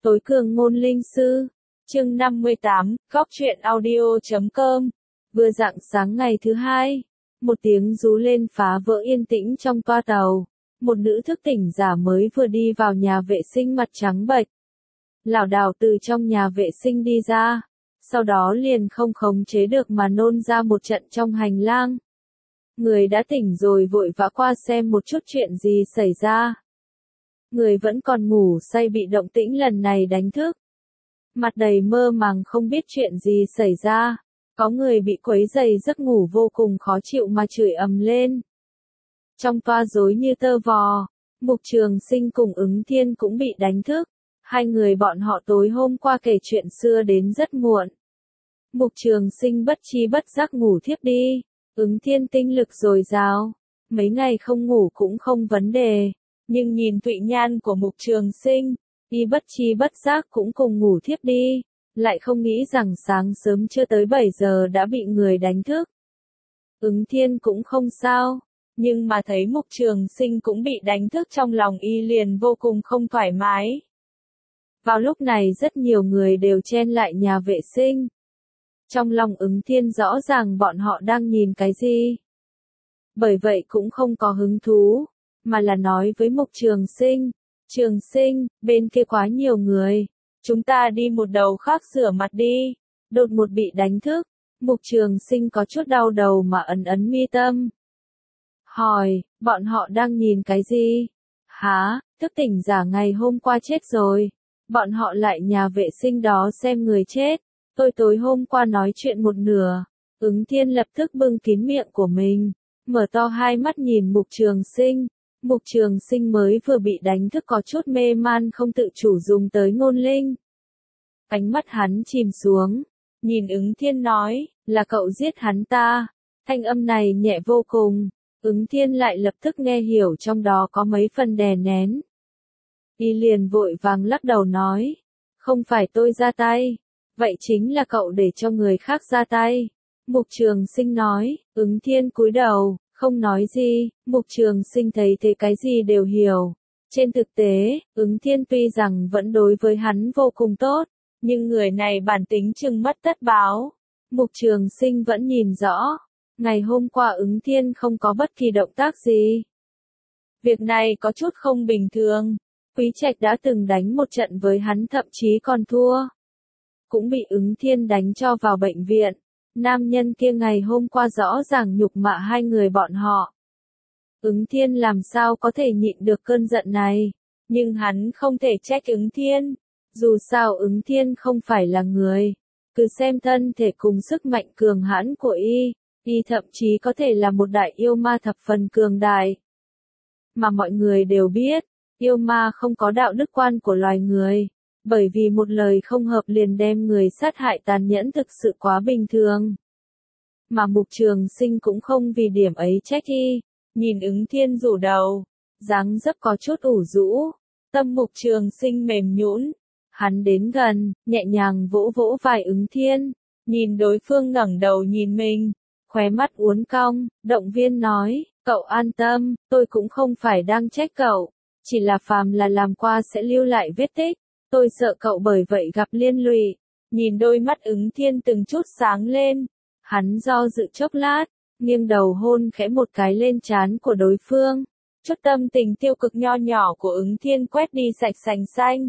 Tối cường ngôn linh sư. Chương 58, Góc truyện audio.com. Vừa rạng sáng ngày thứ hai, một tiếng rú lên phá vỡ yên tĩnh trong toa tàu. Một nữ thức tỉnh giả mới vừa đi vào nhà vệ sinh mặt trắng bệch. Lảo đảo từ trong nhà vệ sinh đi ra, sau đó liền không khống chế được mà nôn ra một trận trong hành lang. Người đã tỉnh rồi vội vã qua xem một chút chuyện gì xảy ra. Người vẫn còn ngủ say bị động tĩnh lần này đánh thức. Mặt đầy mơ màng không biết chuyện gì xảy ra. Có người bị quấy rầy giấc ngủ vô cùng khó chịu mà chửi ầm lên. Trong toa rối như tơ vò, Mục Trường Sinh cùng Ứng Thiên cũng bị đánh thức. Hai người bọn họ tối hôm qua kể chuyện xưa đến rất muộn. Mục Trường Sinh bất chi bất giác ngủ thiếp đi. Ứng Thiên tinh lực dồi dào, mấy ngày không ngủ cũng không vấn đề. Nhưng nhìn Thụy Nhan của Mục Trường Sinh, y bất chi bất giác cũng cùng ngủ thiếp đi, lại không nghĩ rằng sáng sớm chưa tới 7 giờ đã bị người đánh thức. Ứng Thiên cũng không sao, nhưng mà thấy Mục Trường Sinh cũng bị đánh thức trong lòng y liền vô cùng không thoải mái. Vào lúc này rất nhiều người đều chen lại nhà vệ sinh. Trong lòng Ứng Thiên rõ ràng bọn họ đang nhìn cái gì. Bởi vậy cũng không có hứng thú, mà là nói với Mục Trường Sinh, Trường Sinh, bên kia quá nhiều người, chúng ta đi một đầu khác rửa mặt đi. Đột ngột bị đánh thức, Mục Trường Sinh có chút đau đầu mà ấn mi tâm. Hỏi, bọn họ đang nhìn cái gì? Hả, thức tỉnh giả ngày hôm qua chết rồi. Bọn họ lại nhà vệ sinh đó xem người chết. Tôi tối hôm qua nói chuyện một nửa. Ứng Thiên lập tức bưng kín miệng của mình, mở to hai mắt nhìn Mục Trường Sinh. Mục Trường Sinh mới vừa bị đánh thức có chút mê man không tự chủ dùng tới ngôn linh. Ánh mắt hắn chìm xuống, nhìn Ứng Thiên nói, là cậu giết hắn ta. Thanh âm này nhẹ vô cùng, Ứng Thiên lại lập tức nghe hiểu trong đó có mấy phần đè nén. Y liền vội vàng lắc đầu nói, không phải tôi ra tay, vậy chính là cậu để cho người khác ra tay. Mục Trường Sinh nói, Ứng Thiên cúi đầu, không nói gì. Mục Trường Sinh thấy thế cái gì đều hiểu. Trên thực tế, Ứng Thiên tuy rằng vẫn đối với hắn vô cùng tốt, nhưng người này bản tính chừng mất tất báo. Mục Trường Sinh vẫn nhìn rõ, ngày hôm qua Ứng Thiên không có bất kỳ động tác gì. Việc này có chút không bình thường. Quý Trạch đã từng đánh một trận với hắn thậm chí còn thua. Cũng bị Ứng Thiên đánh cho vào bệnh viện. Nam nhân kia ngày hôm qua rõ ràng nhục mạ hai người bọn họ. Ứng Thiên làm sao có thể nhịn được cơn giận này, nhưng hắn không thể trách Ứng Thiên. Dù sao Ứng Thiên không phải là người, cứ xem thân thể cùng sức mạnh cường hãn của y thậm chí có thể là một đại yêu ma thập phần cường đại. Mà mọi người đều biết, yêu ma không có đạo đức quan của loài người. Bởi vì một lời không hợp liền đem người sát hại tàn nhẫn thực sự quá bình thường. Mà Mục Trường Sinh cũng không vì điểm ấy trách y, nhìn Ứng Thiên rủ đầu, dáng dấp có chút ủ rũ, tâm Mục Trường Sinh mềm nhũn. Hắn đến gần, nhẹ nhàng vỗ vỗ vai Ứng Thiên, nhìn đối phương ngẩng đầu nhìn mình, khóe mắt uốn cong, động viên nói, cậu an tâm, tôi cũng không phải đang trách cậu, chỉ là phàm là làm qua sẽ lưu lại vết tích. Tôi sợ cậu bởi vậy gặp liên lụy. Nhìn đôi mắt Ứng Thiên từng chút sáng lên. Hắn do dự chốc lát, nghiêng đầu hôn khẽ một cái lên trán của đối phương. Chút tâm tình tiêu cực nho nhỏ của Ứng Thiên quét đi sạch sành xanh.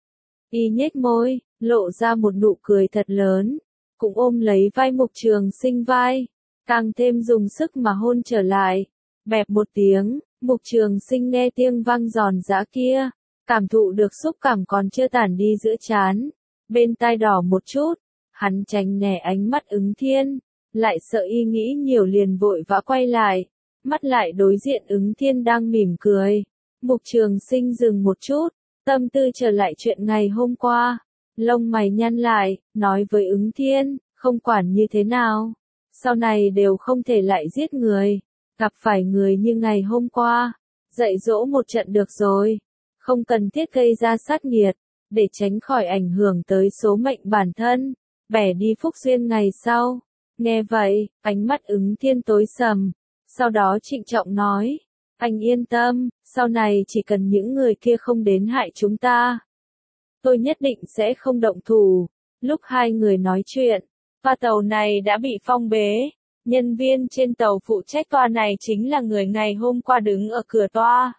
Y nhếch môi, lộ ra một nụ cười thật lớn. Cũng ôm lấy vai Mục Trường Sinh vai. Càng thêm dùng sức mà hôn trở lại. Bẹp một tiếng, Mục Trường Sinh nghe tiếng vang giòn giã kia. Cảm thụ được xúc cảm còn chưa tản đi giữa trán, bên tai đỏ một chút, hắn tránh né ánh mắt Ứng Thiên, lại sợ y nghĩ nhiều liền vội vã quay lại, mắt lại đối diện Ứng Thiên đang mỉm cười. Mục Trường Sinh dừng một chút, tâm tư trở lại chuyện ngày hôm qua, lông mày nhăn lại, nói với Ứng Thiên, không quản như thế nào, sau này đều không thể lại giết người, gặp phải người như ngày hôm qua, dạy dỗ một trận được rồi. Không cần thiết gây ra sát nghiệt, để tránh khỏi ảnh hưởng tới số mệnh bản thân, bẻ đi phúc duyên ngày sau. Nghe vậy, ánh mắt Ứng Thiên tối sầm, sau đó trịnh trọng nói, anh yên tâm, sau này chỉ cần những người kia không đến hại chúng ta. tôi nhất định sẽ không động thủ. Lúc hai người nói chuyện, toa tàu này đã bị phong bế. Nhân viên trên tàu phụ trách toa này chính là người ngày hôm qua đứng ở cửa toa.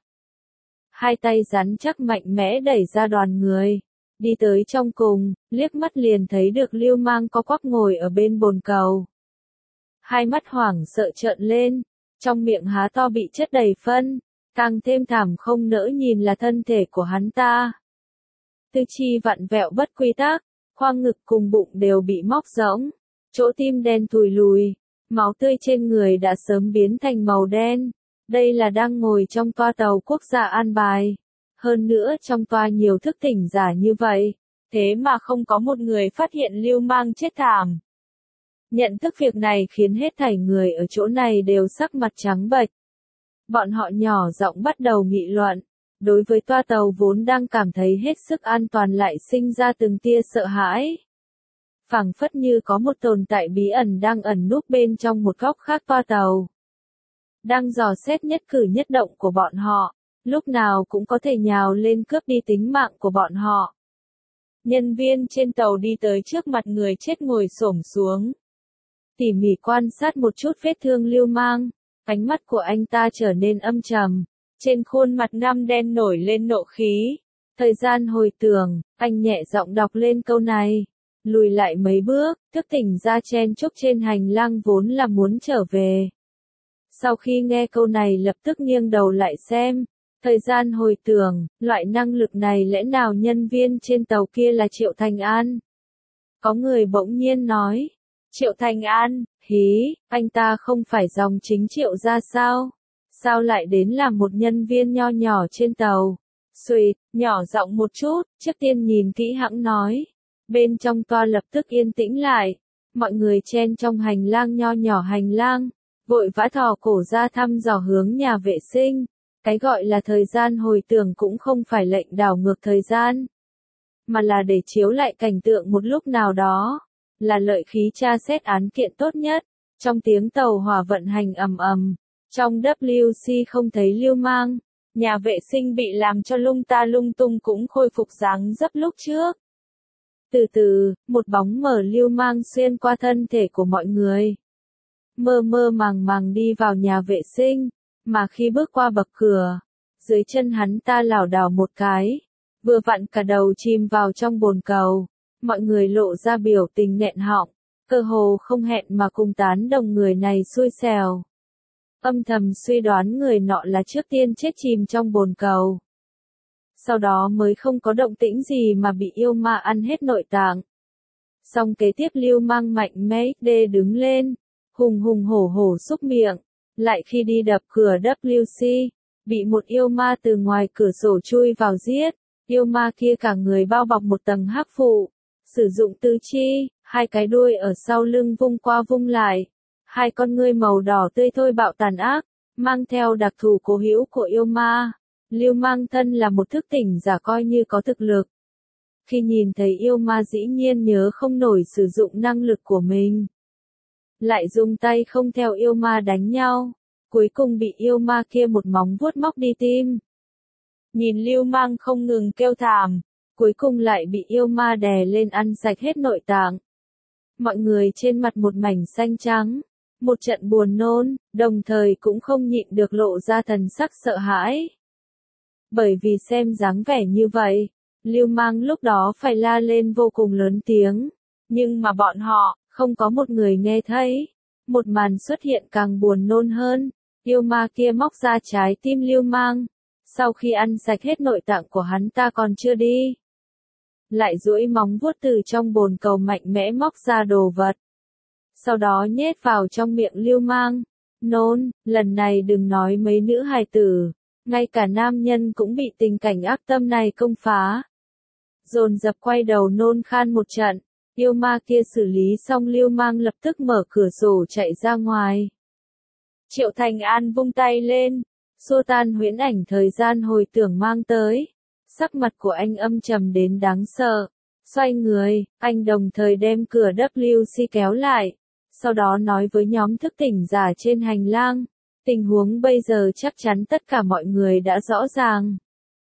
Hai tay rắn chắc mạnh mẽ đẩy ra đoàn người. Đi tới trong cùng, liếc mắt liền thấy được Lưu Mang co quắp ngồi ở bên bồn cầu. Hai mắt hoảng sợ trợn lên, trong miệng há to bị chất đầy phân, càng thêm thảm không nỡ nhìn là thân thể của hắn ta. Tư chi vặn vẹo bất quy tắc, khoang ngực cùng bụng đều bị móc rỗng, chỗ tim đen thùi lùi, máu tươi trên người đã sớm biến thành màu đen. Đây là đang ngồi trong toa tàu quốc gia an bài. Hơn nữa trong toa nhiều thức tỉnh giả như vậy, thế mà không có một người phát hiện Lưu Mang chết thảm. Nhận thức việc này khiến hết thảy người ở chỗ này đều sắc mặt trắng bệch. Bọn họ nhỏ giọng bắt đầu nghị luận, đối với toa tàu vốn đang cảm thấy hết sức an toàn lại sinh ra từng tia sợ hãi. Phảng phất như có một tồn tại bí ẩn đang ẩn núp bên trong một góc khác toa tàu. Đang dò xét nhất cử nhất động của bọn họ, lúc nào cũng có thể nhào lên cướp đi tính mạng của bọn họ. Nhân viên trên tàu đi tới trước mặt người chết ngồi xổm xuống. Tỉ mỉ quan sát một chút vết thương Lưu Mang, ánh mắt của anh ta trở nên âm trầm, trên khuôn mặt ngăm đen nổi lên nộ khí. Thời gian hồi tưởng, anh nhẹ giọng đọc lên câu này. Lùi lại mấy bước, thức tỉnh ra chen chúc trên hành lang vốn là muốn trở về. Sau khi nghe câu này lập tức nghiêng đầu lại xem. Thời gian hồi tưởng, loại năng lực này lẽ nào nhân viên trên tàu kia là Triệu Thành An? Có người bỗng nhiên nói. Triệu Thành An, hí, anh ta không phải dòng chính Triệu ra sao? Sao lại đến làm một nhân viên nho nhỏ trên tàu? Xuỵt, nhỏ giọng một chút, trước tiên nhìn kỹ hãng nói. Bên trong toa lập tức yên tĩnh lại. Mọi người chen trong hành lang nho nhỏ hành lang, vội vã thò cổ ra thăm dò hướng nhà vệ sinh. Cái gọi là thời gian hồi tưởng cũng không phải lệnh đảo ngược thời gian, mà là để chiếu lại cảnh tượng một lúc nào đó, là lợi khí tra xét án kiện tốt nhất. Trong tiếng tàu hỏa vận hành ầm ầm, trong WC không thấy Lưu Mang, nhà vệ sinh bị làm cho lung ta lung tung cũng khôi phục dáng dấp lúc trước. Từ từ, một bóng mờ Lưu Mang xuyên qua thân thể của mọi người, mơ mơ màng màng đi vào nhà vệ sinh. Mà khi bước qua bậc cửa, dưới chân hắn ta lảo đảo một cái, vừa vặn cả đầu chìm vào trong bồn cầu. Mọi người lộ ra biểu tình nghẹn họng, cơ hồ không hẹn mà cùng tán đồng người này xui xẻo. Âm thầm suy đoán người nọ là trước tiên chết chìm trong bồn cầu. Sau đó mới không có động tĩnh gì mà bị yêu ma ăn hết nội tạng. Xong kế tiếp Lưu Mang mạnh mẽ đứng lên, hùng hùng hổ hổ xúc miệng. Lại khi đi đập cửa WC, bị một yêu ma từ ngoài cửa sổ chui vào giết. Yêu ma kia cả người bao bọc một tầng hắc phụ, sử dụng tứ chi, hai cái đuôi ở sau lưng vung qua vung lại, hai con ngươi màu đỏ tươi thôi bạo tàn ác, mang theo đặc thù cố hữu của yêu ma. Lưu Mang thân là một thức tỉnh giả coi như có thực lực. Khi nhìn thấy yêu ma dĩ nhiên nhớ không nổi sử dụng năng lực của mình, lại dùng tay không theo yêu ma đánh nhau, cuối cùng bị yêu ma kia một móng vuốt móc đi tim. Nhìn Lưu Mang không ngừng kêu thảm, cuối cùng lại bị yêu ma đè lên ăn sạch hết nội tạng. Mọi người trên mặt một mảnh xanh trắng, một trận buồn nôn, đồng thời cũng không nhịn được lộ ra thần sắc sợ hãi. Bởi vì xem dáng vẻ như vậy, Lưu Mang lúc đó phải la lên vô cùng lớn tiếng, nhưng mà bọn họ không có một người nghe thấy. Một màn xuất hiện càng buồn nôn hơn, yêu ma kia móc ra trái tim Lưu Mang, sau khi ăn sạch hết nội tạng của hắn ta còn chưa đi, lại duỗi móng vuốt từ trong bồn cầu mạnh mẽ móc ra đồ vật, sau đó nhét vào trong miệng Lưu Mang. Nôn, lần này đừng nói mấy nữ hài tử, ngay cả nam nhân cũng bị tình cảnh ác tâm này công phá. Dồn dập quay đầu nôn khan một trận. Yêu ma kia xử lý xong Lưu Mang lập tức mở cửa sổ chạy ra ngoài. Triệu Thành An vung tay lên, xua tan huyễn ảnh thời gian hồi tưởng mang tới. Sắc mặt của anh âm trầm đến đáng sợ. Xoay người, anh đồng thời đem cửa WC kéo lại. Sau đó nói với nhóm thức tỉnh giả trên hành lang. Tình huống bây giờ chắc chắn tất cả mọi người đã rõ ràng.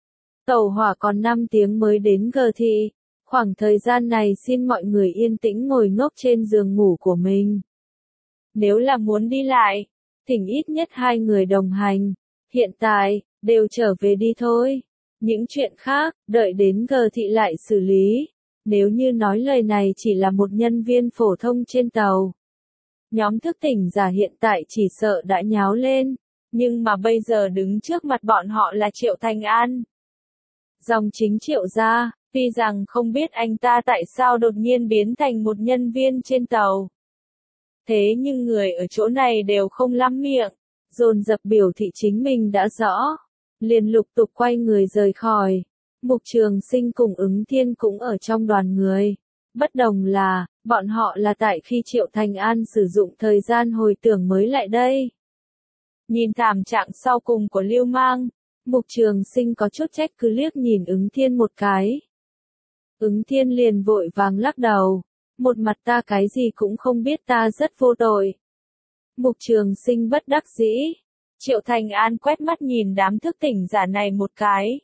Tàu hỏa còn 5 tiếng mới đến G thị. Khoảng thời gian này xin mọi người yên tĩnh ngồi ngốc trên giường ngủ của mình. Nếu là muốn đi lại, thỉnh ít nhất 2 người đồng hành. Hiện tại, đều trở về đi thôi. Những chuyện khác, đợi đến G thị lại xử lý. Nếu như nói lời này chỉ là một nhân viên phổ thông trên tàu. Nhóm thức tỉnh giả hiện tại chỉ sợ đã nháo lên. Nhưng mà bây giờ đứng trước mặt bọn họ là Triệu Thành An. Dòng chính Triệu gia, tuy rằng không biết anh ta tại sao đột nhiên biến thành một nhân viên trên tàu. Thế nhưng người ở chỗ này đều không lắm miệng, dồn dập biểu thị chính mình đã rõ. Liền lục tục quay người rời khỏi. Mục Trường Sinh cùng Ứng Thiên cũng ở trong đoàn người. Bất đồng là, bọn họ là tại khi Triệu Thành An sử dụng thời gian hồi tưởng mới lại đây. Nhìn thảm trạng sau cùng của Lưu Mang, Mục Trường Sinh có chút trách cứ liếc nhìn Ứng Thiên một cái. Ứng Thiên liền vội vàng lắc đầu, một mặt ta cái gì cũng không biết, ta rất vô tội. Mục Trường Sinh bất đắc dĩ. Triệu Thành An quét mắt nhìn đám thức tỉnh giả này một cái.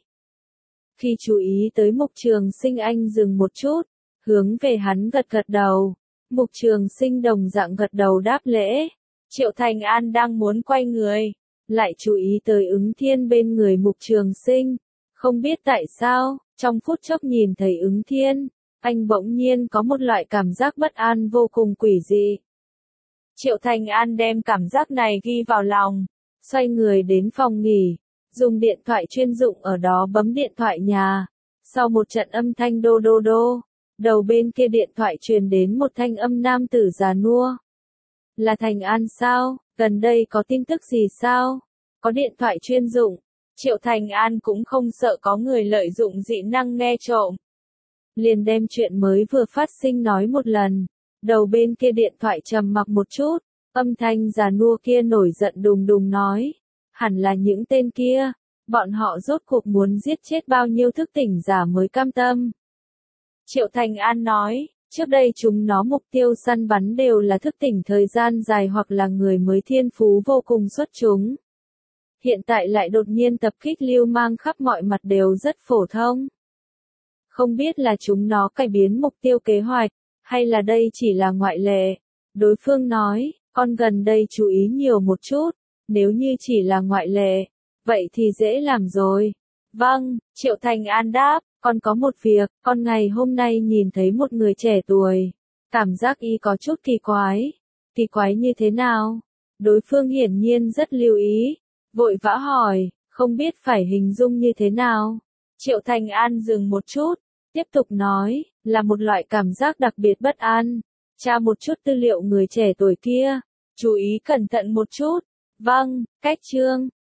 Khi chú ý tới Mục Trường Sinh, anh dừng một chút, hướng về hắn gật gật đầu. Mục Trường Sinh đồng dạng gật đầu đáp lễ. Triệu Thành An đang muốn quay người, lại chú ý tới Ứng Thiên bên người Mục Trường Sinh. Không biết tại sao, trong phút chốc nhìn thấy Ứng Thiên, anh bỗng nhiên có một loại cảm giác bất an vô cùng quỷ dị. Triệu Thành An đem cảm giác này ghi vào lòng, xoay người đến phòng nghỉ, dùng điện thoại chuyên dụng ở đó bấm điện thoại nhà. Sau một trận âm thanh đô đô đô, đầu bên kia điện thoại truyền đến một thanh âm nam tử già nua. Là Thành An sao? Gần đây có tin tức gì sao? Có điện thoại chuyên dụng, Triệu Thành An cũng không sợ có người lợi dụng dị năng nghe trộm. Liền đem chuyện mới vừa phát sinh nói một lần. Đầu bên kia điện thoại trầm mặc một chút, âm thanh già nua kia nổi giận đùng đùng nói. Hẳn là những tên kia, bọn họ rốt cuộc muốn giết chết bao nhiêu thức tỉnh giả mới cam tâm. Triệu Thành An nói, trước đây chúng nó mục tiêu săn bắn đều là thức tỉnh thời gian dài hoặc là người mới thiên phú vô cùng xuất chúng. Hiện tại lại đột nhiên tập kích Lưu Mang, khắp mọi mặt đều rất phổ thông. Không biết là chúng nó cải biến mục tiêu kế hoạch, hay là đây chỉ là ngoại lệ. Đối phương nói, con gần đây chú ý nhiều một chút, nếu như chỉ là ngoại lệ, vậy thì dễ làm rồi. Vâng, Triệu Thành An đáp, con có một việc, con ngày hôm nay nhìn thấy một người trẻ tuổi. Cảm giác y có chút kỳ quái. Kỳ quái như thế nào? Đối phương hiển nhiên rất lưu ý. Vội vã hỏi, không biết phải hình dung như thế nào? Triệu Thành An dừng một chút, tiếp tục nói, là một loại cảm giác đặc biệt bất an. Tra một chút tư liệu người trẻ tuổi kia, chú ý cẩn thận một chút. Vâng, cách chương.